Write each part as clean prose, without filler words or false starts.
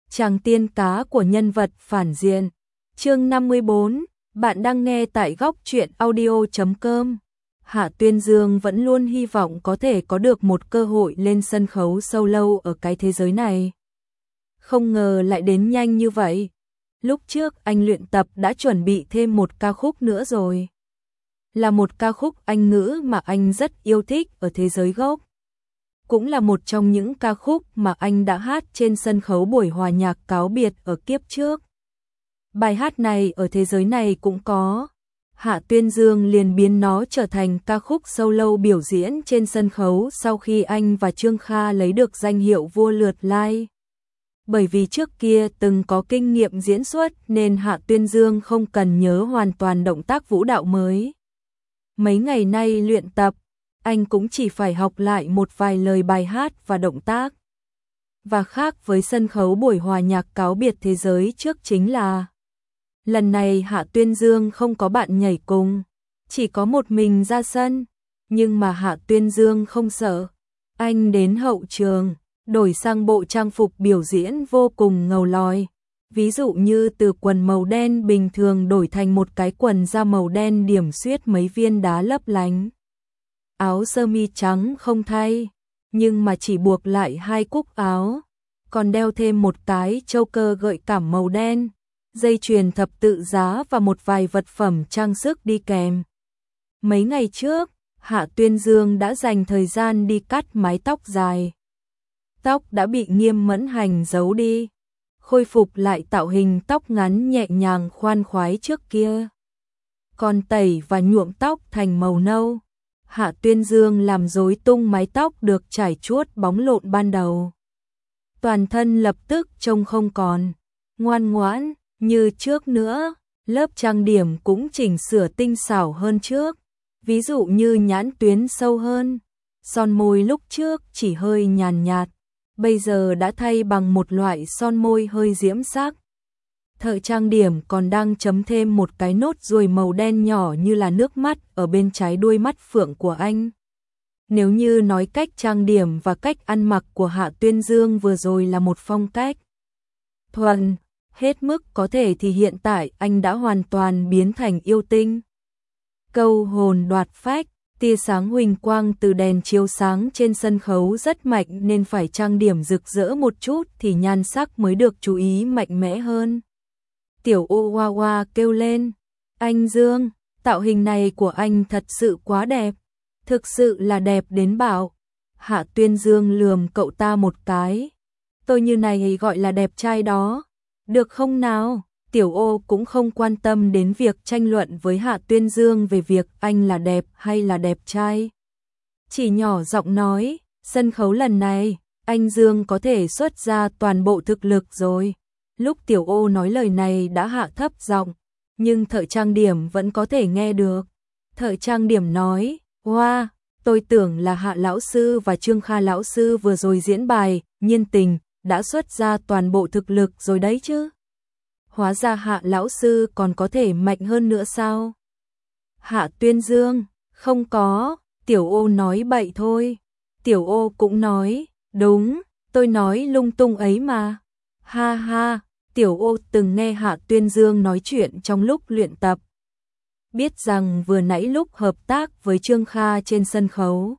Chàng tiên cá của nhân vật phản diện. Chương 54, bạn đang nghe tại góc truyện audio.com. Hạ Tuyên Dương vẫn luôn hy vọng có thể có được một cơ hội lên sân khấu solo ở cái thế giới này. Không ngờ lại đến nhanh như vậy. Lúc trước anh luyện tập đã chuẩn bị thêm một ca khúc nữa rồi. Là một ca khúc Anh ngữ mà anh rất yêu thích ở thế giới gốc. Cũng là một trong những ca khúc mà anh đã hát trên sân khấu buổi hòa nhạc cáo biệt ở kiếp trước. Bài hát này ở thế giới này cũng có. Hạ Tuyên Dương liền biến nó trở thành ca khúc solo biểu diễn trên sân khấu sau khi anh và Trương Kha lấy được danh hiệu vua lượt like. Bởi vì trước kia từng có kinh nghiệm diễn xuất nên Hạ Tuyên Dương không cần nhớ hoàn toàn động tác vũ đạo mới. Mấy ngày nay luyện tập, anh cũng chỉ phải học lại một vài lời bài hát và động tác. Và khác với sân khấu buổi hòa nhạc cáo biệt thế giới trước chính là lần này Hạ Tuyên Dương không có bạn nhảy cùng, chỉ có một mình ra sân. Nhưng mà Hạ Tuyên Dương không sợ. Anh đến hậu trường, đổi sang bộ trang phục biểu diễn vô cùng ngầu lòi. Ví dụ như từ quần màu đen bình thường đổi thành một cái quần da màu đen điểm xuyết mấy viên đá lấp lánh. Áo sơ mi trắng không thay, nhưng mà chỉ buộc lại hai cúc áo, còn đeo thêm một cái choker gợi cảm màu đen, dây chuyền thập tự giá và một vài vật phẩm trang sức đi kèm. Mấy ngày trước, Hạ Tuyên Dương đã dành thời gian đi cắt mái tóc dài. Tóc đã bị Nghiêm Mẫn Hành giấu đi, khôi phục lại tạo hình tóc ngắn nhẹ nhàng khoan khoái trước kia. Còn tẩy và nhuộm tóc thành màu nâu. Hạ Tuyên Dương làm rối tung mái tóc được trải chuốt bóng lộn ban đầu. Toàn thân lập tức trông không còn ngoan ngoãn như trước nữa, lớp trang điểm cũng chỉnh sửa tinh xảo hơn trước. Ví dụ như nhãn tuyến sâu hơn, son môi lúc trước chỉ hơi nhàn nhạt, bây giờ đã thay bằng một loại son môi hơi diễm sắc. Thợ trang điểm còn đang chấm thêm một cái nốt ruồi màu đen nhỏ như là nước mắt ở bên trái đuôi mắt phượng của anh. Nếu như nói cách trang điểm và cách ăn mặc của Hạ Tuyên Dương vừa rồi là một phong cách thuần, hết mức có thể thì hiện tại anh đã hoàn toàn biến thành yêu tinh. Câu hồn đoạt phách, tia sáng huỳnh quang từ đèn chiếu sáng trên sân khấu rất mạnh nên phải trang điểm rực rỡ một chút thì nhan sắc mới được chú ý mạnh mẽ hơn. Tiểu ô hoa hoa kêu lên, anh Dương, tạo hình này của anh thật sự quá đẹp, thực sự là đẹp đến bạo. Hạ Tuyên Dương lườm cậu ta một cái, tôi như này gọi là đẹp trai đó, được không nào? Tiểu ô cũng không quan tâm đến việc tranh luận với Hạ Tuyên Dương về việc anh là đẹp hay là đẹp trai. Chỉ nhỏ giọng nói, sân khấu lần này, anh Dương có thể xuất ra toàn bộ thực lực rồi. Lúc Tiểu ô nói lời này đã hạ thấp giọng, nhưng thợ trang điểm vẫn có thể nghe được. Thợ trang điểm nói, wow, tôi tưởng là Hạ lão sư và Trương Kha lão sư vừa rồi diễn bài Nhiên Tình đã xuất ra toàn bộ thực lực rồi đấy chứ. Hóa ra Hạ lão sư còn có thể mạnh hơn nữa sao? Hạ Tuyên Dương, không có, Tiểu ô nói bậy thôi. Tiểu ô cũng nói, đúng, tôi nói lung tung ấy mà. Ha ha, Tiểu ô từng nghe Hạ Tuyên Dương nói chuyện trong lúc luyện tập. Biết rằng vừa nãy lúc hợp tác với Trương Kha trên sân khấu,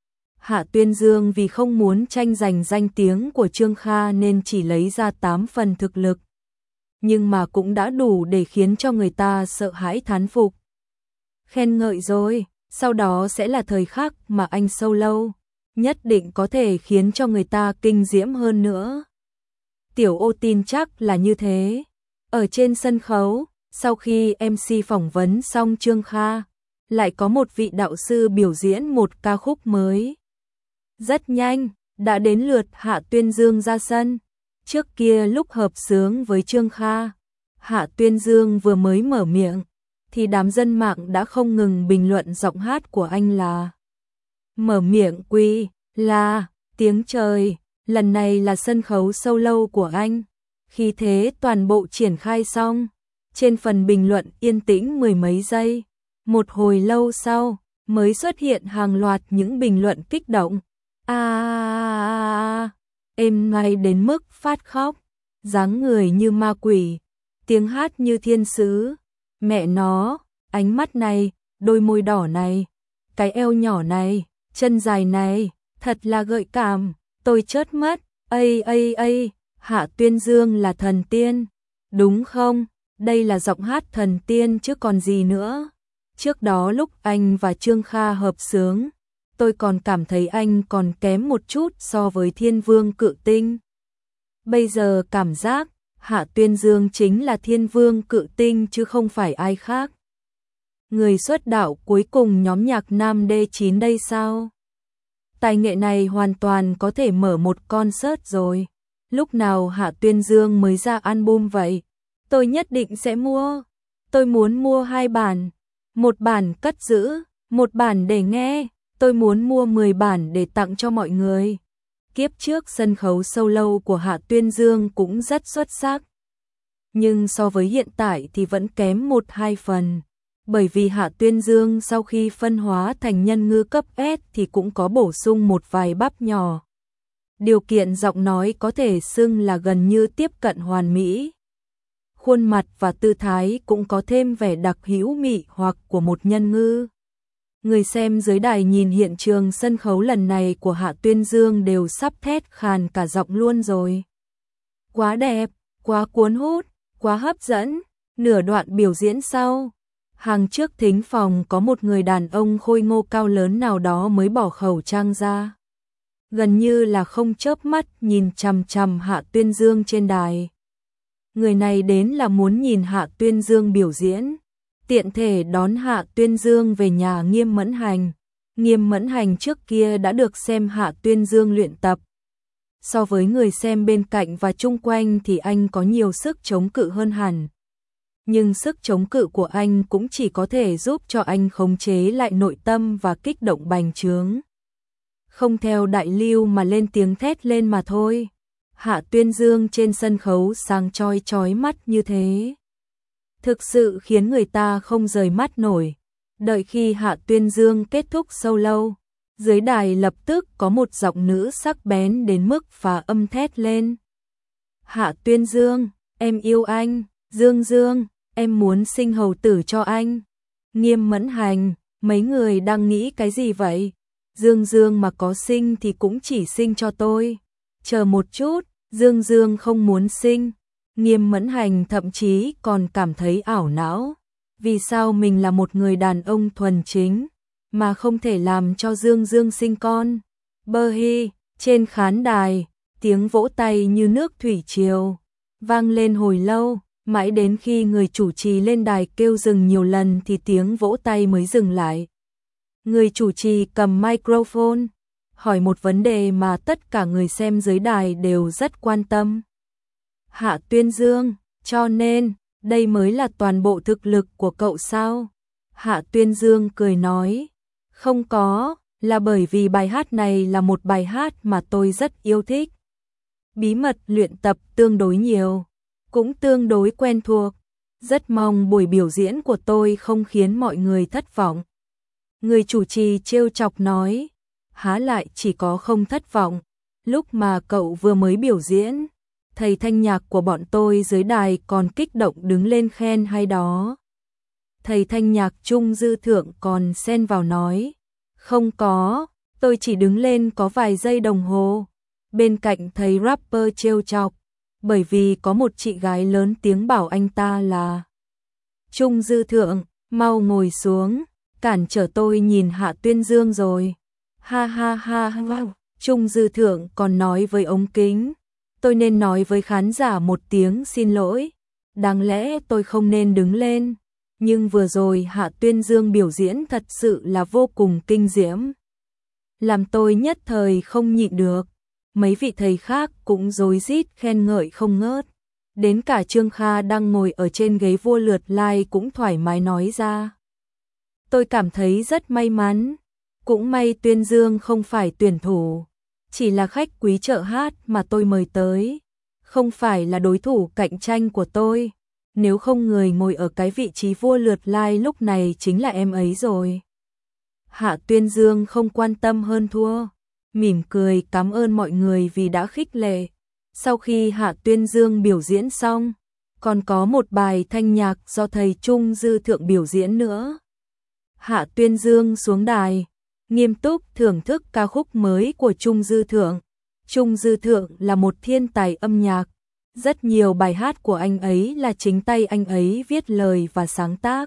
Hạ Tuyên Dương vì không muốn tranh giành danh tiếng của Trương Kha nên chỉ lấy ra 8 phần thực lực. Nhưng mà cũng đã đủ để khiến cho người ta sợ hãi thán phục. Khen ngợi rồi, sau đó sẽ là thời khắc mà anh solo, nhất định có thể khiến cho người ta kinh diễm hơn nữa. Tiểu ô tin chắc là như thế. Ở trên sân khấu, sau khi MC phỏng vấn xong Trương Kha, lại có một vị đạo sư biểu diễn một ca khúc mới. Rất nhanh, đã đến lượt Hạ Tuyên Dương ra sân. Trước kia lúc hợp xướng với Trương Kha, Hạ Tuyên Dương vừa mới mở miệng, thì đám dân mạng đã không ngừng bình luận giọng hát của anh là mở miệng quy, là tiếng trời. Lần này là sân khấu solo của anh. Khi thế toàn bộ triển khai xong, trên phần bình luận yên tĩnh mười mấy giây. Một hồi lâu sau, mới xuất hiện hàng loạt những bình luận kích động. Êm ngay đến mức phát khóc. dáng người như ma quỷ, tiếng hát như thiên sứ. Mẹ nó, ánh mắt này, đôi môi đỏ này, cái eo nhỏ này, chân dài này, thật là gợi cảm, tôi chớt mắt, Hạ Tuyên Dương là thần tiên, đúng không? Đây là giọng hát thần tiên chứ còn gì nữa. Trước đó lúc anh và Trương Kha hợp xướng, tôi còn cảm thấy anh còn kém một chút so với Thiên Vương Cự Tinh. Bây giờ cảm giác, Hạ Tuyên Dương chính là Thiên Vương Cự Tinh chứ không phải ai khác. Người xuất đạo cuối cùng nhóm nhạc nam D9 đây sao? Tài nghệ này hoàn toàn có thể mở một concert rồi. Lúc nào Hạ Tuyên Dương mới ra album vậy? Tôi nhất định sẽ mua. Tôi muốn mua 2 bản. Một bản cất giữ, một bản để nghe. Tôi muốn mua 10 bản để tặng cho mọi người. Kiếp trước sân khấu solo của Hạ Tuyên Dương cũng rất xuất sắc. Nhưng so với hiện tại thì vẫn kém 1-2 phần. Bởi vì Hạ Tuyên Dương sau khi phân hóa thành nhân ngư cấp S thì cũng có bổ sung một vài bắp nhỏ. Điều kiện giọng nói có thể xưng là gần như tiếp cận hoàn mỹ. Khuôn mặt và tư thái cũng có thêm vẻ đặc hữu mị hoặc của một nhân ngư. Người xem dưới đài nhìn hiện trường sân khấu lần này của Hạ Tuyên Dương đều sắp thét khàn cả giọng luôn rồi. Quá đẹp, quá cuốn hút, quá hấp dẫn. Nửa đoạn biểu diễn sau, hàng trước thính phòng có một người đàn ông khôi ngô cao lớn nào đó mới bỏ khẩu trang ra. Gần như là không chớp mắt nhìn chằm chằm Hạ Tuyên Dương trên đài. Người này đến là muốn nhìn Hạ Tuyên Dương biểu diễn. Tiện thể đón Hạ Tuyên Dương về nhà Nghiêm Mẫn Hành. Nghiêm Mẫn Hành trước kia đã được xem Hạ Tuyên Dương luyện tập. So với người xem bên cạnh và chung quanh thì anh có nhiều sức chống cự hơn hẳn. Nhưng sức chống cự của anh cũng chỉ có thể giúp cho anh khống chế lại nội tâm và kích động bành trướng. Không theo đại lưu mà lên tiếng thét lên mà thôi. Hạ Tuyên Dương trên sân khấu sáng chói mắt như thế. Thực sự khiến người ta không rời mắt nổi. Đợi khi Hạ Tuyên Dương kết thúc solo, dưới đài lập tức có một giọng nữ sắc bén đến mức phá âm thét lên. Hạ Tuyên Dương, em yêu anh, Dương Dương, em muốn sinh hầu tử cho anh. Nghiêm Mẫn Hành, mấy người đang nghĩ cái gì vậy? Dương Dương mà có sinh thì cũng chỉ sinh cho tôi. Chờ một chút, Dương Dương không muốn sinh. Nghiêm Mẫn Hành thậm chí còn cảm thấy ảo não. Vì sao mình là một người đàn ông thuần chính, mà không thể làm cho Dương Dương sinh con? Bơ hi, trên khán đài, tiếng vỗ tay như nước thủy triều, vang lên hồi lâu, mãi đến khi người chủ trì lên đài kêu dừng nhiều lần thì tiếng vỗ tay mới dừng lại. Người chủ trì cầm microphone, hỏi một vấn đề mà tất cả người xem dưới đài đều rất quan tâm. Hạ Tuyên Dương, cho nên, đây mới là toàn bộ thực lực của cậu sao? Hạ Tuyên Dương cười nói, không có, là bởi vì bài hát này là một bài hát mà tôi rất yêu thích. Bí mật luyện tập tương đối nhiều, cũng tương đối quen thuộc. Rất mong buổi biểu diễn của tôi không khiến mọi người thất vọng. Người chủ trì trêu chọc nói, há lại chỉ có không thất vọng. Lúc mà cậu vừa mới biểu diễn, thầy thanh nhạc của bọn tôi dưới đài còn kích động đứng lên khen hay đó. Thầy thanh nhạc Trung Dư Thượng còn xen vào nói, không có, tôi chỉ đứng lên có vài giây đồng hồ. Bên cạnh thầy rapper trêu chọc, bởi vì có một chị gái lớn tiếng bảo anh ta là Trung Dư Thượng, mau ngồi xuống, cản trở tôi nhìn Hạ Tuyên Dương rồi. Ha ha ha ha, Trung Dư Thượng còn nói với ống kính, tôi nên nói với khán giả một tiếng xin lỗi, đáng lẽ tôi không nên đứng lên, nhưng vừa rồi Hạ Tuyên Dương biểu diễn thật sự là vô cùng kinh diễm, làm tôi nhất thời không nhịn được. Mấy vị thầy khác cũng rối rít khen ngợi không ngớt, đến cả Trương Kha đang ngồi ở trên ghế vua lượt like cũng thoải mái nói ra. Tôi cảm thấy rất may mắn, cũng may Tuyên Dương không phải tuyển thủ, chỉ là khách quý chợ hát mà tôi mời tới, không phải là đối thủ cạnh tranh của tôi, nếu không người ngồi ở cái vị trí vua lượt like lúc này chính là em ấy rồi. Hạ Tuyên Dương không quan tâm hơn thua, mỉm cười cảm ơn mọi người vì đã khích lệ. Sau khi Hạ Tuyên Dương biểu diễn xong, còn có một bài thanh nhạc do thầy Trung Dư Thượng biểu diễn nữa. Hạ Tuyên Dương xuống đài, nghiêm túc thưởng thức ca khúc mới của Trung Dư Thượng. Trung Dư Thượng là một thiên tài âm nhạc, rất nhiều bài hát của anh ấy là chính tay anh ấy viết lời và sáng tác.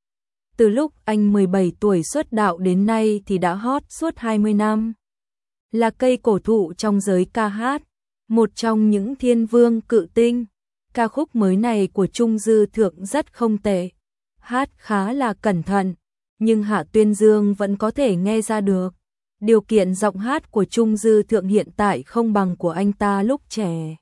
Từ lúc anh 17 tuổi xuất đạo đến nay thì đã hot suốt 20 năm. Là cây cổ thụ trong giới ca hát, một trong những thiên vương cự tinh. Ca khúc mới này của Trung Dư Thượng rất không tệ, hát khá là cẩn thận, nhưng Hạ Tuyên Dương vẫn có thể nghe ra được. Điều kiện giọng hát của Trung Dư Thượng hiện tại không bằng của anh ta lúc trẻ.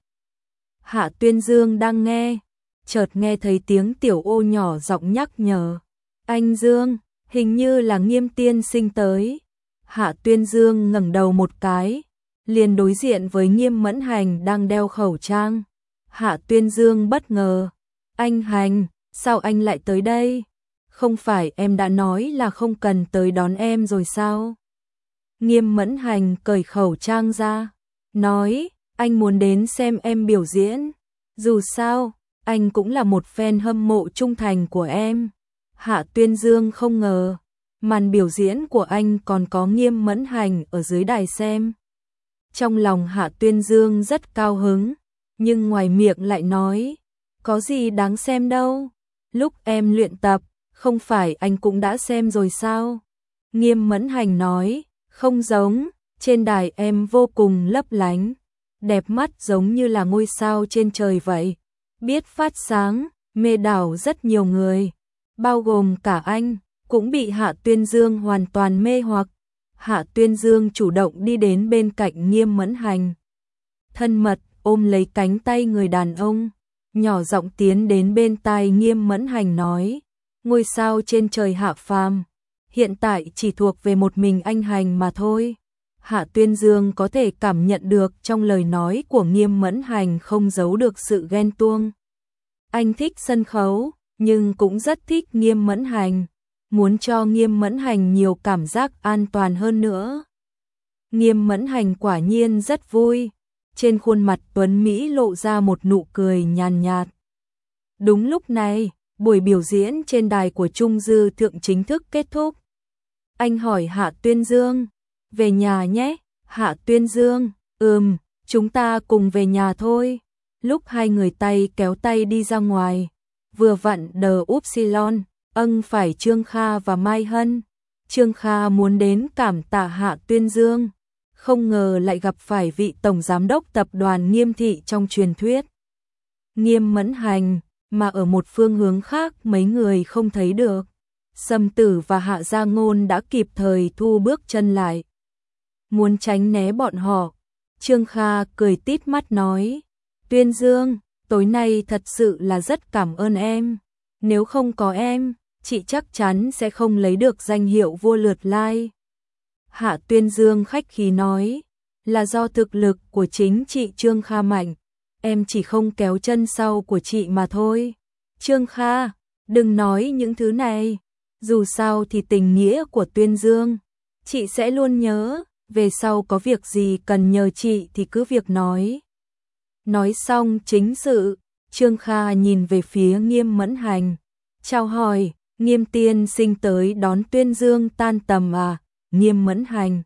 Hạ Tuyên Dương đang nghe, chợt nghe thấy tiếng Tiểu Ô nhỏ giọng nhắc nhở. Anh Dương, hình như là Nghiêm tiên sinh tới. Hạ Tuyên Dương ngẩng đầu một cái, liền đối diện với Nghiêm Mẫn Hành đang đeo khẩu trang. Hạ Tuyên Dương bất ngờ. Anh Hành, sao anh lại tới đây? Không phải em đã nói là không cần tới đón em rồi sao? Nghiêm Mẫn Hành cởi khẩu trang ra, nói, anh muốn đến xem em biểu diễn. Dù sao, anh cũng là một fan hâm mộ trung thành của em. Hạ Tuyên Dương không ngờ, màn biểu diễn của anh còn có Nghiêm Mẫn Hành ở dưới đài xem. Trong lòng Hạ Tuyên Dương rất cao hứng, nhưng ngoài miệng lại nói, có gì đáng xem đâu. Lúc em luyện tập, không phải anh cũng đã xem rồi sao? Nghiêm Mẫn Hành nói, không giống, trên đài em vô cùng lấp lánh, đẹp mắt giống như là ngôi sao trên trời vậy. Biết phát sáng, mê đảo rất nhiều người, bao gồm cả anh, cũng bị Hạ Tuyên Dương hoàn toàn mê hoặc. Hạ Tuyên Dương chủ động đi đến bên cạnh Nghiêm Mẫn Hành, thân mật ôm lấy cánh tay người đàn ông, nhỏ giọng tiến đến bên tai Nghiêm Mẫn Hành nói, ngôi sao trên trời hạ phàm, hiện tại chỉ thuộc về một mình anh Hành mà thôi. Hạ Tuyên Dương có thể cảm nhận được trong lời nói của Nghiêm Mẫn Hành không giấu được sự ghen tuông. Anh thích sân khấu, nhưng cũng rất thích Nghiêm Mẫn Hành, muốn cho Nghiêm Mẫn Hành nhiều cảm giác an toàn hơn nữa. Nghiêm Mẫn Hành quả nhiên rất vui, trên khuôn mặt tuấn Mỹ lộ ra một nụ cười nhàn nhạt. Đúng lúc này, buổi biểu diễn trên đài của Trung Dư Thượng chính thức kết thúc. Anh hỏi Hạ Tuyên Dương, về nhà nhé. Hạ Tuyên Dương, chúng ta cùng về nhà thôi. Lúc hai người tay kéo tay đi ra ngoài, vừa vặn đờ Upsilon, phải Trương Kha và Mai Hân. Trương Kha muốn đến cảm tạ Hạ Tuyên Dương, không ngờ lại gặp phải vị tổng giám đốc tập đoàn Nghiêm thị trong truyền thuyết. Nghiêm Mẫn Hành, mà ở một phương hướng khác mấy người không thấy được. Sâm Tử và Hạ Gia Ngôn đã kịp thời thu bước chân lại, muốn tránh né bọn họ. Trương Kha cười tít mắt nói, Tuyên Dương, tối nay thật sự là rất cảm ơn em. Nếu không có em, chị chắc chắn sẽ không lấy được danh hiệu vua lượt lai. Hạ Tuyên Dương khách khí nói, là do thực lực của chính chị Trương Kha mạnh, em chỉ không kéo chân sau của chị mà thôi. Trương Kha, đừng nói những thứ này, dù sao thì tình nghĩa của Tuyên Dương, chị sẽ luôn nhớ, về sau có việc gì cần nhờ chị thì cứ việc nói. Nói xong chính sự, Trương Kha nhìn về phía Nghiêm Mẫn Hành, chào hỏi, Nghiêm tiên sinh tới đón Tuyên Dương tan tầm à? Nghiêm Mẫn Hành,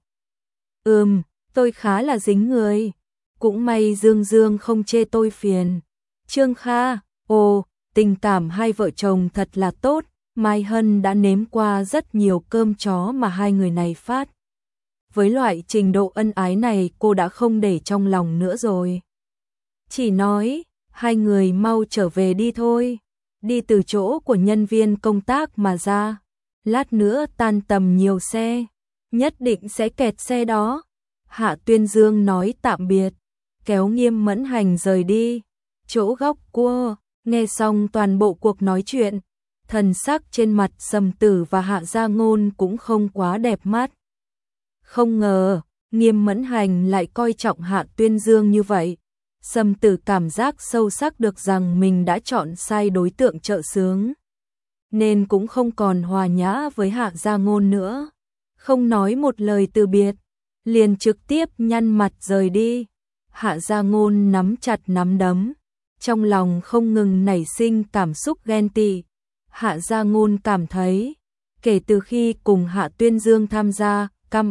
tôi khá là dính người, cũng may Dương Dương không chê tôi phiền. Trương Kha, tình cảm hai vợ chồng thật là tốt, Mai Hân đã nếm qua rất nhiều cơm chó mà hai người này phát. Với loại trình độ ân ái này cô đã không để trong lòng nữa rồi. Chỉ nói, hai người mau trở về đi thôi, đi từ chỗ của nhân viên công tác mà ra, lát nữa tan tầm nhiều xe, nhất định sẽ kẹt xe đó. Hạ Tuyên Dương nói tạm biệt, kéo Nghiêm Mẫn Hành rời đi. Chỗ góc cua, nghe xong toàn bộ cuộc nói chuyện, thần sắc trên mặt Sâm Tử và Hạ Gia Ngôn cũng không quá đẹp mắt. Không ngờ, Nghiêm Mẫn Hành lại coi trọng Hạ Tuyên Dương như vậy. Sâm Tử cảm giác sâu sắc được rằng mình đã chọn sai đối tượng trợ xướng, nên cũng không còn hòa nhã với Hạ Gia Ngôn nữa. Không nói một lời từ biệt, liền trực tiếp nhăn mặt rời đi. Hạ Gia Ngôn nắm chặt nắm đấm, trong lòng không ngừng nảy sinh cảm xúc ghen tị. Hạ Gia Ngôn cảm thấy, kể từ khi cùng Hạ Tuyên Dương tham gia Come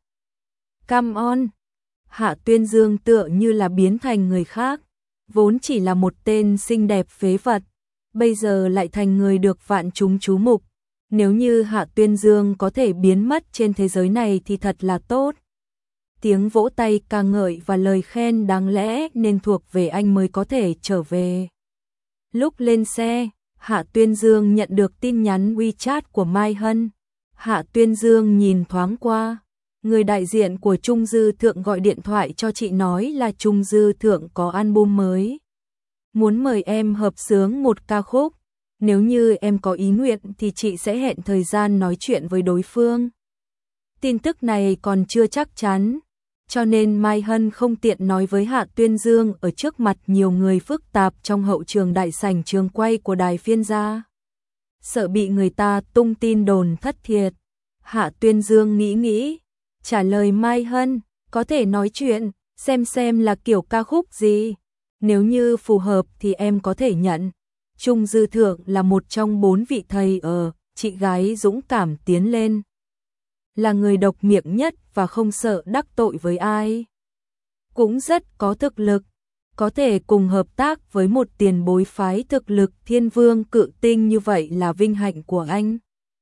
On, Hạ Tuyên Dương tựa như là biến thành người khác, vốn chỉ là một tên xinh đẹp phế vật, bây giờ lại thành người được vạn chúng chú mục. Nếu như Hạ Tuyên Dương có thể biến mất trên thế giới này thì thật là tốt. Tiếng vỗ tay ca ngợi và lời khen đáng lẽ nên thuộc về anh mới có thể trở về. Lúc lên xe, Hạ Tuyên Dương nhận được tin nhắn WeChat của Mai Hân. Hạ Tuyên Dương nhìn thoáng qua, người đại diện của Trung Dư Thượng gọi điện thoại cho chị nói là Trung Dư Thượng có album mới, muốn mời em hợp xướng một ca khúc. Nếu như em có ý nguyện thì chị sẽ hẹn thời gian nói chuyện với đối phương. Tin tức này còn chưa chắc chắn, cho nên Mai Hân không tiện nói với Hạ Tuyên Dương ở trước mặt nhiều người phức tạp trong hậu trường đại sảnh trường quay của đài phiên gia. Sợ bị người ta tung tin đồn thất thiệt, Hạ Tuyên Dương nghĩ, trả lời Mai Hân, có thể nói chuyện, xem là kiểu ca khúc gì. Nếu như phù hợp thì em có thể nhận. Trung Dư Thượng là một trong 4 vị thầy ở, chị gái dũng cảm tiến lên. Là người độc miệng nhất và không sợ đắc tội với ai. Cũng rất có thực lực, có thể cùng hợp tác với một tiền bối phái thực lực thiên vương cự tinh như vậy là vinh hạnh của anh.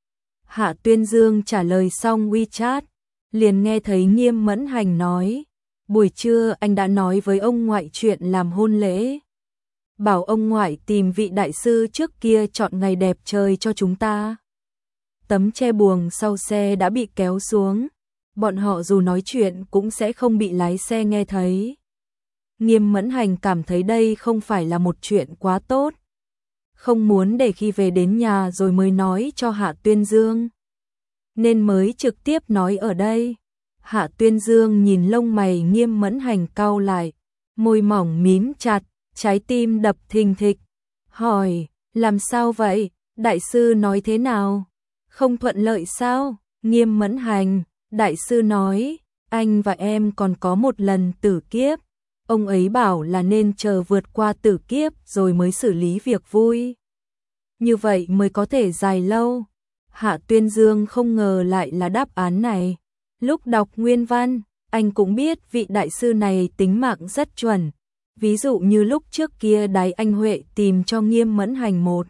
Hạ Tuyên Dương trả lời xong WeChat, liền nghe thấy Nghiêm Mẫn Hành nói, buổi trưa anh đã nói với ông ngoại chuyện làm hôn lễ. Bảo ông ngoại tìm vị đại sư trước kia chọn ngày đẹp trời cho chúng ta. Tấm che buồng sau xe đã bị kéo xuống, bọn họ dù nói chuyện cũng sẽ không bị lái xe nghe thấy. Nghiêm Mẫn Hành cảm thấy đây không phải là một chuyện quá tốt, không muốn để khi về đến nhà rồi mới nói cho Hạ Tuyên Dương, nên mới trực tiếp nói ở đây. Hạ Tuyên Dương nhìn lông mày Nghiêm Mẫn Hành cau lại, môi mỏng mím chặt, trái tim đập thình thịch, hỏi, làm sao vậy, đại sư nói thế nào? Không thuận lợi sao? Nghiêm Mẫn Hành, đại sư nói, anh và em còn có một lần tử kiếp, ông ấy bảo là nên chờ vượt qua tử kiếp rồi mới xử lý việc vui. Như vậy mới có thể dài lâu. Hạ Tuyên Dương không ngờ lại là đáp án này. Lúc đọc nguyên văn, anh cũng biết vị đại sư này tính mạng rất chuẩn. Ví dụ như lúc trước kia Đái Anh Huệ tìm cho Nghiêm Mẫn Hành một.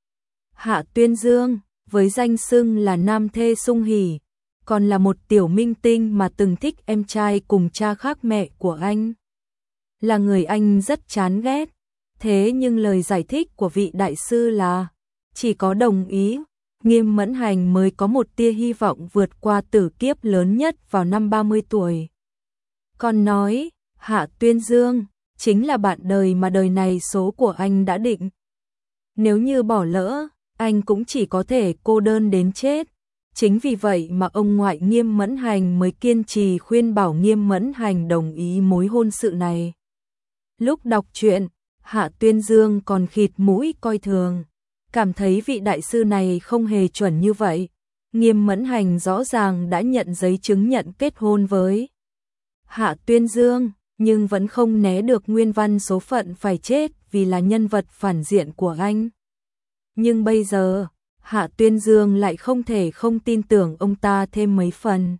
Hạ Tuyên Dương, với danh xưng là nam thê sung hỉ, còn là một tiểu minh tinh mà từng thích em trai cùng cha khác mẹ của anh. Là người anh rất chán ghét. Thế nhưng lời giải thích của vị đại sư là, chỉ có đồng ý, Nghiêm Mẫn Hành mới có một tia hy vọng vượt qua tử kiếp lớn nhất vào năm 30 tuổi. Còn nói, Hạ Tuyên Dương chính là bạn đời mà đời này số của anh đã định. Nếu như bỏ lỡ, anh cũng chỉ có thể cô đơn đến chết. Chính vì vậy mà ông ngoại Nghiêm Mẫn Hành mới kiên trì khuyên bảo Nghiêm Mẫn Hành đồng ý mối hôn sự này. Lúc đọc truyện, Hạ Tuyên Dương còn khịt mũi coi thường, cảm thấy vị đại sư này không hề chuẩn như vậy. Nghiêm Mẫn Hành rõ ràng đã nhận giấy chứng nhận kết hôn với Hạ Tuyên Dương, nhưng vẫn không né được nguyên văn số phận phải chết vì là nhân vật phản diện của anh. Nhưng bây giờ, Hạ Tuyên Dương lại không thể không tin tưởng ông ta thêm mấy phần.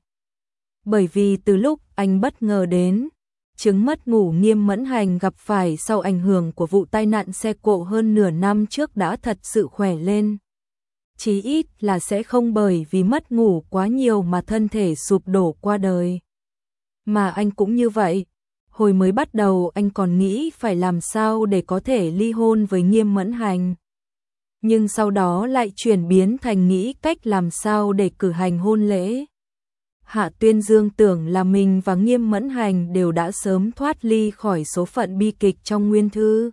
Bởi vì từ lúc anh bất ngờ đến, chứng mất ngủ Nghiêm Mẫn Hành gặp phải sau ảnh hưởng của vụ tai nạn xe cộ hơn nửa năm trước đã thật sự khỏe lên. Chí ít là sẽ không bởi vì mất ngủ quá nhiều mà thân thể sụp đổ qua đời. Mà anh cũng như vậy. Hồi mới bắt đầu anh còn nghĩ phải làm sao để có thể ly hôn với Nghiêm Mẫn Hành. Nhưng sau đó lại chuyển biến thành nghĩ cách làm sao để cử hành hôn lễ. Hạ Tuyên Dương tưởng là mình và Nghiêm Mẫn Hành đều đã sớm thoát ly khỏi số phận bi kịch trong nguyên thư.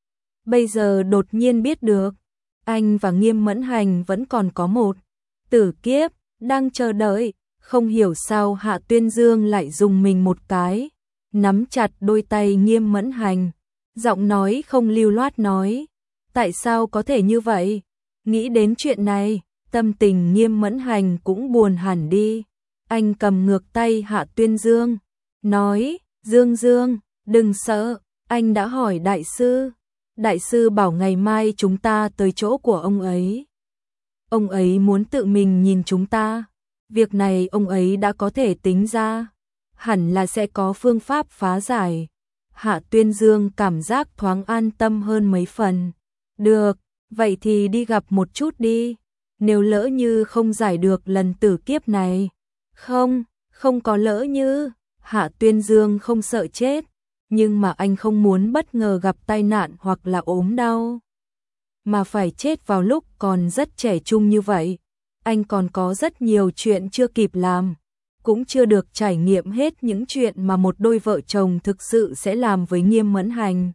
Bây giờ đột nhiên biết được, anh và Nghiêm Mẫn Hành vẫn còn có một tử kiếp đang chờ đợi. Không hiểu sao Hạ Tuyên Dương lại dùng mình một cái, nắm chặt đôi tay Nghiêm Mẫn Hành, giọng nói không lưu loát nói, tại sao có thể như vậy? Nghĩ đến chuyện này, tâm tình Nghiêm Mẫn Hành cũng buồn hẳn đi. Anh cầm ngược tay Hạ Tuyên Dương, nói, Dương Dương, Đừng sợ, anh đã hỏi đại sư. Đại sư bảo ngày mai chúng ta tới chỗ của ông ấy. Ông ấy muốn tự mình nhìn chúng ta. Việc này ông ấy đã có thể tính ra. Hẳn là sẽ có phương pháp phá giải. Hạ Tuyên Dương cảm giác thoáng an tâm hơn mấy phần. Được, vậy thì đi gặp một chút đi. Nếu lỡ như không giải được lần tử kiếp này. Không có lỡ như. Hạ Tuyên Dương không sợ chết. Nhưng mà anh không muốn bất ngờ gặp tai nạn hoặc là ốm đau. Mà phải chết vào lúc còn rất trẻ trung như vậy. Anh còn có rất nhiều chuyện chưa kịp làm. Cũng chưa được trải nghiệm hết những chuyện mà một đôi vợ chồng thực sự sẽ làm với Nghiêm Mẫn Hành.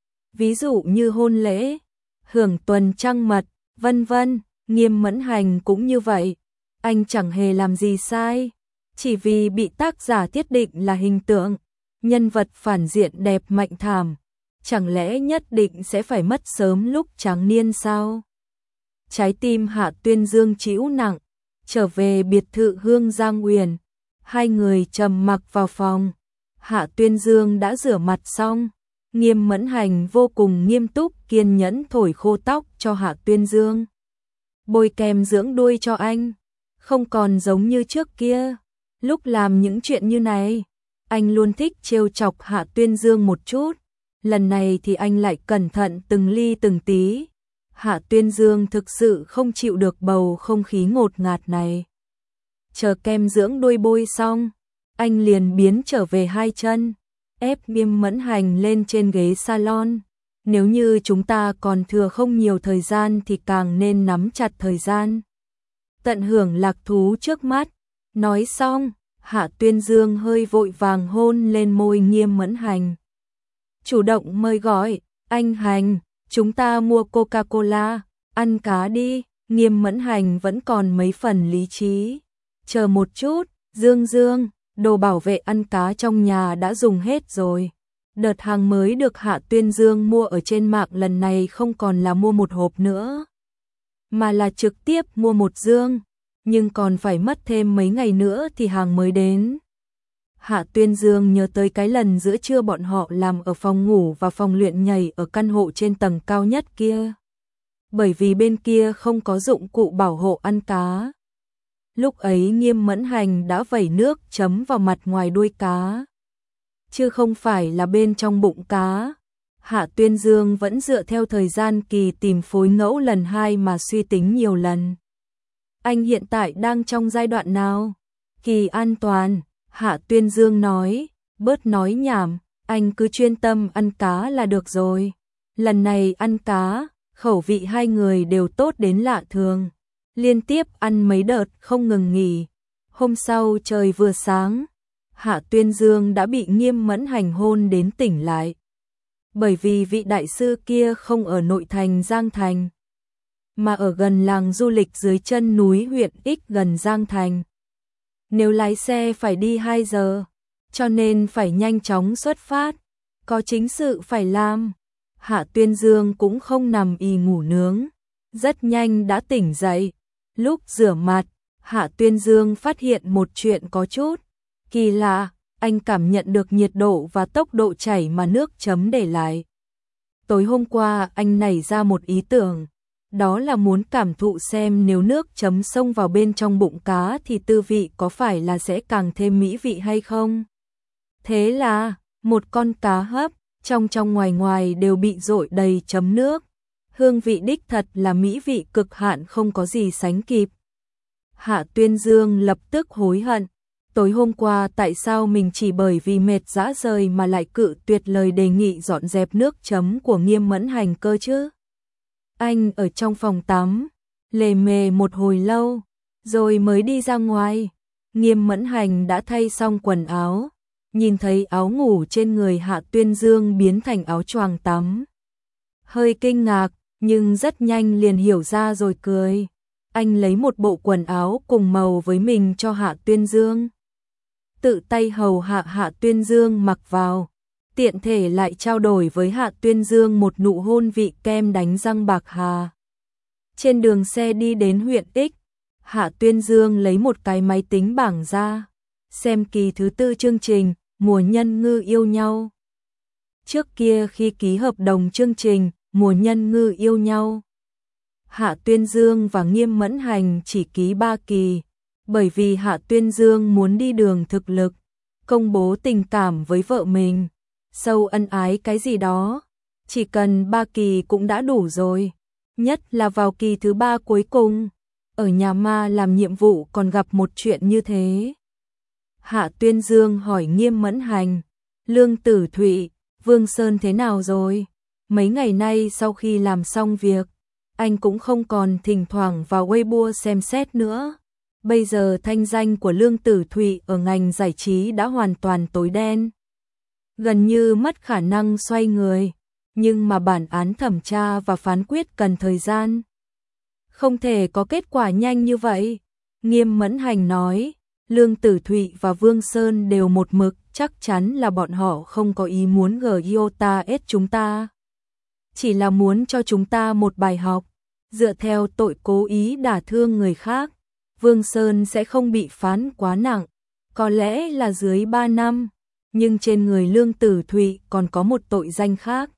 Ví dụ như hôn lễ, hưởng tuần trăng mật, vân vân. Nghiêm Mẫn Hành cũng như vậy. Anh chẳng hề làm gì sai. Chỉ vì bị tác giả thiết định là hình tượng nhân vật phản diện đẹp mạnh thảm, chẳng lẽ nhất định sẽ phải mất sớm lúc tráng niên sao? Trái tim Hạ Tuyên Dương trĩu nặng, trở về biệt thự Hương Giang Uyển, hai người trầm mặc vào phòng. Hạ Tuyên Dương đã rửa mặt xong, Nghiêm Mẫn Hành vô cùng nghiêm túc kiên nhẫn thổi khô tóc cho Hạ Tuyên Dương. Bôi kem dưỡng đuôi cho anh, không còn giống như trước kia. Lúc làm những chuyện như này, anh luôn thích trêu chọc Hạ Tuyên Dương một chút. Lần này thì anh lại cẩn thận từng ly từng tí. Hạ Tuyên Dương thực sự không chịu được bầu không khí ngột ngạt này. Chờ kem dưỡng đuôi bôi xong, anh liền biến trở về hai chân, ép Nghiêm Mẫn Hành lên trên ghế salon. Nếu như chúng ta còn thừa không nhiều thời gian thì càng nên nắm chặt thời gian, tận hưởng lạc thú trước mắt. Nói xong, Hạ Tuyên Dương hơi vội vàng hôn lên môi Nghiêm Mẫn Hành. Chủ động mời gọi, anh Hành, chúng ta mua Coca-Cola, ăn cá đi. Nghiêm Mẫn Hành vẫn còn mấy phần lý trí. Chờ một chút, Dương, đồ bảo vệ ăn cá trong nhà đã dùng hết rồi. Đợt hàng mới được Hạ Tuyên Dương mua ở trên mạng lần này không còn là mua một hộp nữa, mà là trực tiếp mua một dương. Nhưng còn phải mất thêm mấy ngày nữa thì hàng mới đến. Hạ Tuyên Dương nhớ tới cái lần giữa trưa bọn họ làm ở phòng ngủ và phòng luyện nhảy ở căn hộ trên tầng cao nhất kia. Bởi vì bên kia không có dụng cụ bảo hộ ăn cá. Lúc ấy Nghiêm Mẫn Hành đã vẩy nước chấm vào mặt ngoài đuôi cá, chứ không phải là bên trong bụng cá. Hạ Tuyên Dương vẫn dựa theo thời gian kỳ tìm phối ngẫu lần 2 mà suy tính nhiều lần. Anh hiện tại đang trong giai đoạn nào? Kỳ an toàn, Hạ Tuyên Dương nói, bớt nói nhảm, anh cứ chuyên tâm ăn cá là được rồi. Lần này ăn cá, khẩu vị hai người đều tốt đến lạ thường, liên tiếp ăn mấy đợt không ngừng nghỉ. Hôm sau trời vừa sáng, Hạ Tuyên Dương đã bị Nghiêm Mẫn Hành hôn đến tỉnh lại. Bởi vì vị đại sư kia không ở nội thành Giang Thành, mà ở gần làng du lịch dưới chân núi huyện X gần Giang Thành. Nếu lái xe phải đi 2 giờ, cho nên phải nhanh chóng xuất phát, có chính sự phải làm. Hạ Tuyên Dương cũng không nằm ì ngủ nướng, rất nhanh đã tỉnh dậy. Lúc rửa mặt, Hạ Tuyên Dương phát hiện một chuyện có chút kỳ lạ, anh cảm nhận được nhiệt độ và tốc độ chảy mà nước chấm để lại. Tối hôm qua anh nảy ra một ý tưởng, đó là muốn cảm thụ xem nếu nước chấm xông vào bên trong bụng cá thì tư vị có phải là sẽ càng thêm mỹ vị hay không. Thế là, một con cá hấp, trong ngoài ngoài đều bị dội đầy chấm nước. Hương vị đích thật là mỹ vị cực hạn không có gì sánh kịp. Hạ Tuyên Dương lập tức hối hận. Tối hôm qua tại sao mình chỉ bởi vì mệt rã rời mà lại cự tuyệt lời đề nghị dọn dẹp nước chấm của Nghiêm Mẫn Hành cơ chứ? Anh ở trong phòng tắm, lề mề một hồi lâu, rồi mới đi ra ngoài. Nghiêm Mẫn Hành đã thay xong quần áo, nhìn thấy áo ngủ trên người Hạ Tuyên Dương biến thành áo choàng tắm. Hơi kinh ngạc, nhưng rất nhanh liền hiểu ra rồi cười. Anh lấy một bộ quần áo cùng màu với mình cho Hạ Tuyên Dương, tự tay hầu hạ Hạ Tuyên Dương mặc vào, tiện thể lại trao đổi với Hạ Tuyên Dương một nụ hôn vị kem đánh răng bạc hà. Trên đường xe đi đến huyện X, Hạ Tuyên Dương lấy một cái máy tính bảng ra, xem kỳ thứ 4 chương trình Mùa Nhân Ngư Yêu Nhau. Trước kia khi ký hợp đồng chương trình Mùa Nhân Ngư Yêu Nhau, Hạ Tuyên Dương và Nghiêm Mẫn Hành chỉ ký 3 kỳ, bởi vì Hạ Tuyên Dương muốn đi đường thực lực, công bố tình cảm với vợ mình, sâu ân ái cái gì đó, chỉ cần 3 kỳ cũng đã đủ rồi, nhất là vào kỳ thứ 3 cuối cùng, ở nhà ma làm nhiệm vụ còn gặp một chuyện như thế. Hạ Tuyên Dương hỏi Nghiêm Mẫn Hành, Lương Tử Thụy, Vương Sơn thế nào rồi? Mấy ngày nay sau khi làm xong việc, anh cũng không còn thỉnh thoảng vào Weibo xem xét nữa. Bây giờ thanh danh của Lương Tử Thụy ở ngành giải trí đã hoàn toàn tối đen, gần như mất khả năng xoay người, nhưng mà bản án thẩm tra và phán quyết cần thời gian. Không thể có kết quả nhanh như vậy. Nghiêm Mẫn Hành nói, Lương Tử Thụy và Vương Sơn đều một mực, chắc chắn là bọn họ không có ý muốn giota chúng ta. Chỉ là muốn cho chúng ta một bài học, dựa theo tội cố ý đả thương người khác, Vương Sơn sẽ không bị phán quá nặng, có lẽ là dưới 3 năm, nhưng trên người Lương Tử Thụy còn có một tội danh khác.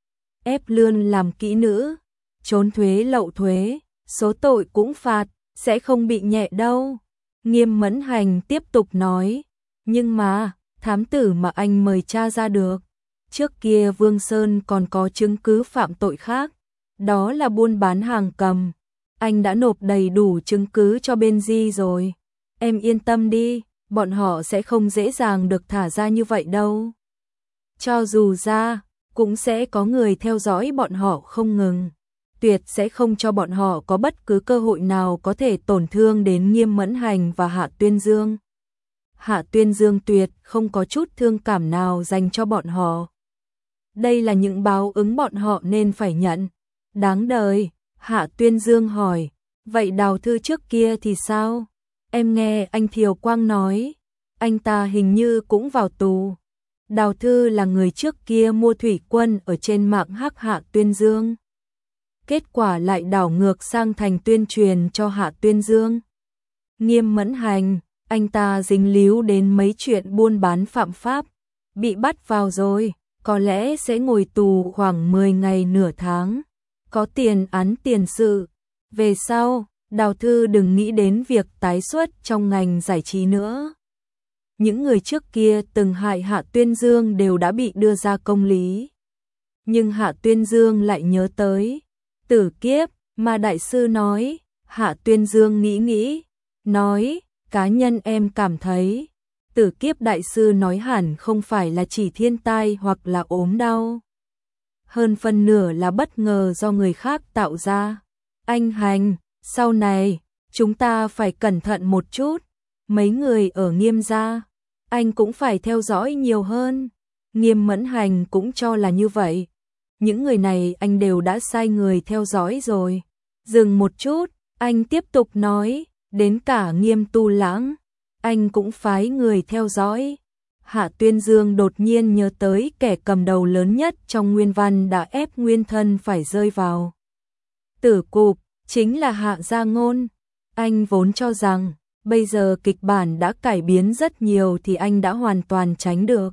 Ép lươn làm kỹ nữ, trốn thuế lậu thuế, số tội cũng phạt, sẽ không bị nhẹ đâu. Nghiêm Mẫn Hành tiếp tục nói, nhưng mà, thám tử mà anh mời tra ra được, trước kia Vương Sơn còn có chứng cứ phạm tội khác, đó là buôn bán hàng cầm. Anh đã nộp đầy đủ chứng cứ cho bên Di rồi. Em yên tâm đi, bọn họ sẽ không dễ dàng được thả ra như vậy đâu. Cho dù ra, cũng sẽ có người theo dõi bọn họ không ngừng. Tuyệt sẽ không cho bọn họ có bất cứ cơ hội nào có thể tổn thương đến Nghiêm Mẫn Hành và Hạ Tuyên Dương. Hạ Tuyên Dương tuyệt không có chút thương cảm nào dành cho bọn họ. Đây là những báo ứng bọn họ nên phải nhận. Đáng đời. Hạ Tuyên Dương hỏi, vậy Đào Thư trước kia thì sao? Em nghe anh Thiều Quang nói, anh ta hình như cũng vào tù. Đào Thư là người trước kia mua thủy quân ở trên mạng hắc Hạ Tuyên Dương. Kết quả lại đảo ngược sang thành tuyên truyền cho Hạ Tuyên Dương. Nghiêm Mẫn Hành, anh ta dính líu đến mấy chuyện buôn bán phạm pháp, bị bắt vào rồi, có lẽ sẽ ngồi tù khoảng 10 ngày nửa tháng. Có tiền án tiền sự. Về sau, Đào Thư đừng nghĩ đến việc tái xuất trong ngành giải trí nữa. Những người trước kia từng hại Hạ Tuyên Dương đều đã bị đưa ra công lý. Nhưng Hạ Tuyên Dương lại nhớ tới Tử Kiếp mà đại sư nói. Hạ Tuyên Dương nghĩ, nói, cá nhân em cảm thấy Tử Kiếp đại sư nói hẳn không phải là chỉ thiên tai hoặc là ốm đau. Hơn phân nửa là bất ngờ do người khác tạo ra. Anh Hành, sau này, chúng ta phải cẩn thận một chút. Mấy người ở Nghiêm gia, anh cũng phải theo dõi nhiều hơn. Nghiêm Mẫn Hành cũng cho là như vậy. Những người này anh đều đã sai người theo dõi rồi. Dừng một chút, anh tiếp tục nói, đến cả Nghiêm Tu Lãng, anh cũng phái người theo dõi. Hạ Tuyên Dương đột nhiên nhớ tới kẻ cầm đầu lớn nhất trong nguyên văn đã ép nguyên thân phải rơi vào tử cục, chính là Hạ Gia Ngôn. Anh vốn cho rằng, bây giờ kịch bản đã cải biến rất nhiều thì anh đã hoàn toàn tránh được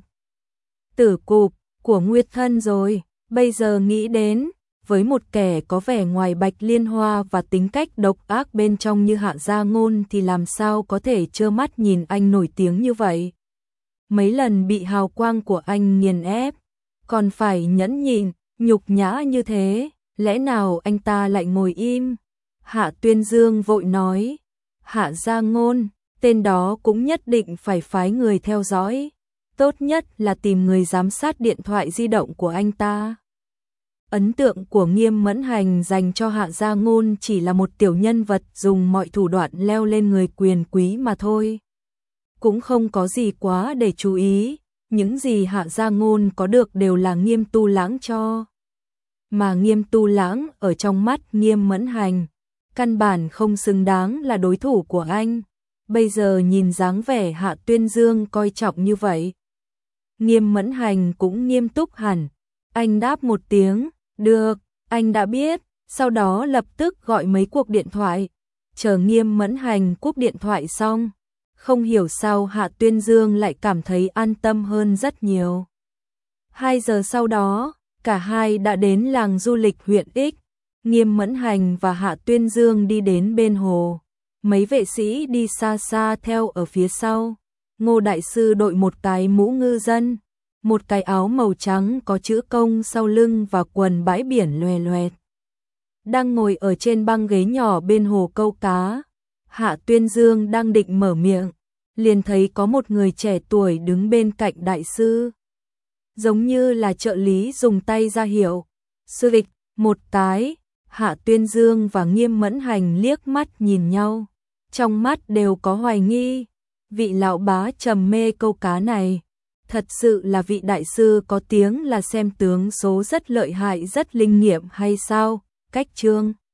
tử cục của nguyên thân rồi. Bây giờ nghĩ đến, với một kẻ có vẻ ngoài bạch liên hoa và tính cách độc ác bên trong như Hạ Gia Ngôn thì làm sao có thể trơ mắt nhìn anh nổi tiếng như vậy. Mấy lần bị hào quang của anh nghiền ép, còn phải nhẫn nhịn, nhục nhã như thế, lẽ nào anh ta lại ngồi im? Hạ Tuyên Dương vội nói, Hạ Gia Ngôn, tên đó cũng nhất định phải phái người theo dõi, tốt nhất là tìm người giám sát điện thoại di động của anh ta. Ấn tượng của Nghiêm Mẫn Hành dành cho Hạ Gia Ngôn chỉ là một tiểu nhân vật dùng mọi thủ đoạn leo lên người quyền quý mà thôi. Cũng không có gì quá để chú ý, những gì Hạ Gia Ngôn có được đều là Nghiêm Tu Lãng cho. Mà Nghiêm Tu Lãng ở trong mắt Nghiêm Mẫn Hành, căn bản không xứng đáng là đối thủ của anh. Bây giờ nhìn dáng vẻ Hạ Tuyên Dương coi trọng như vậy, Nghiêm Mẫn Hành cũng nghiêm túc hẳn. Anh đáp một tiếng, được, anh đã biết, sau đó lập tức gọi mấy cuộc điện thoại. Chờ Nghiêm Mẫn Hành cúp điện thoại xong, không hiểu sao Hạ Tuyên Dương lại cảm thấy an tâm hơn rất nhiều. 2 giờ sau đó, cả hai đã đến làng du lịch huyện X. Nghiêm Mẫn Hành và Hạ Tuyên Dương đi đến bên hồ. Mấy vệ sĩ đi xa xa theo ở phía sau. Ngô Đại Sư đội một cái mũ ngư dân, một cái áo màu trắng có chữ công sau lưng và quần bãi biển loè loẹt. Đang ngồi ở trên băng ghế nhỏ bên hồ câu cá. Hạ Tuyên Dương đang định mở miệng, liền thấy có một người trẻ tuổi đứng bên cạnh đại sư. Giống như là trợ lý dùng tay ra hiệu. Sư vịch, một cái. Hạ Tuyên Dương và Nghiêm Mẫn Hành liếc mắt nhìn nhau. Trong mắt đều có hoài nghi. Vị lão bá trầm mê câu cá này. Thật sự là vị đại sư có tiếng là xem tướng số rất lợi hại rất linh nghiệm hay sao? Cách chương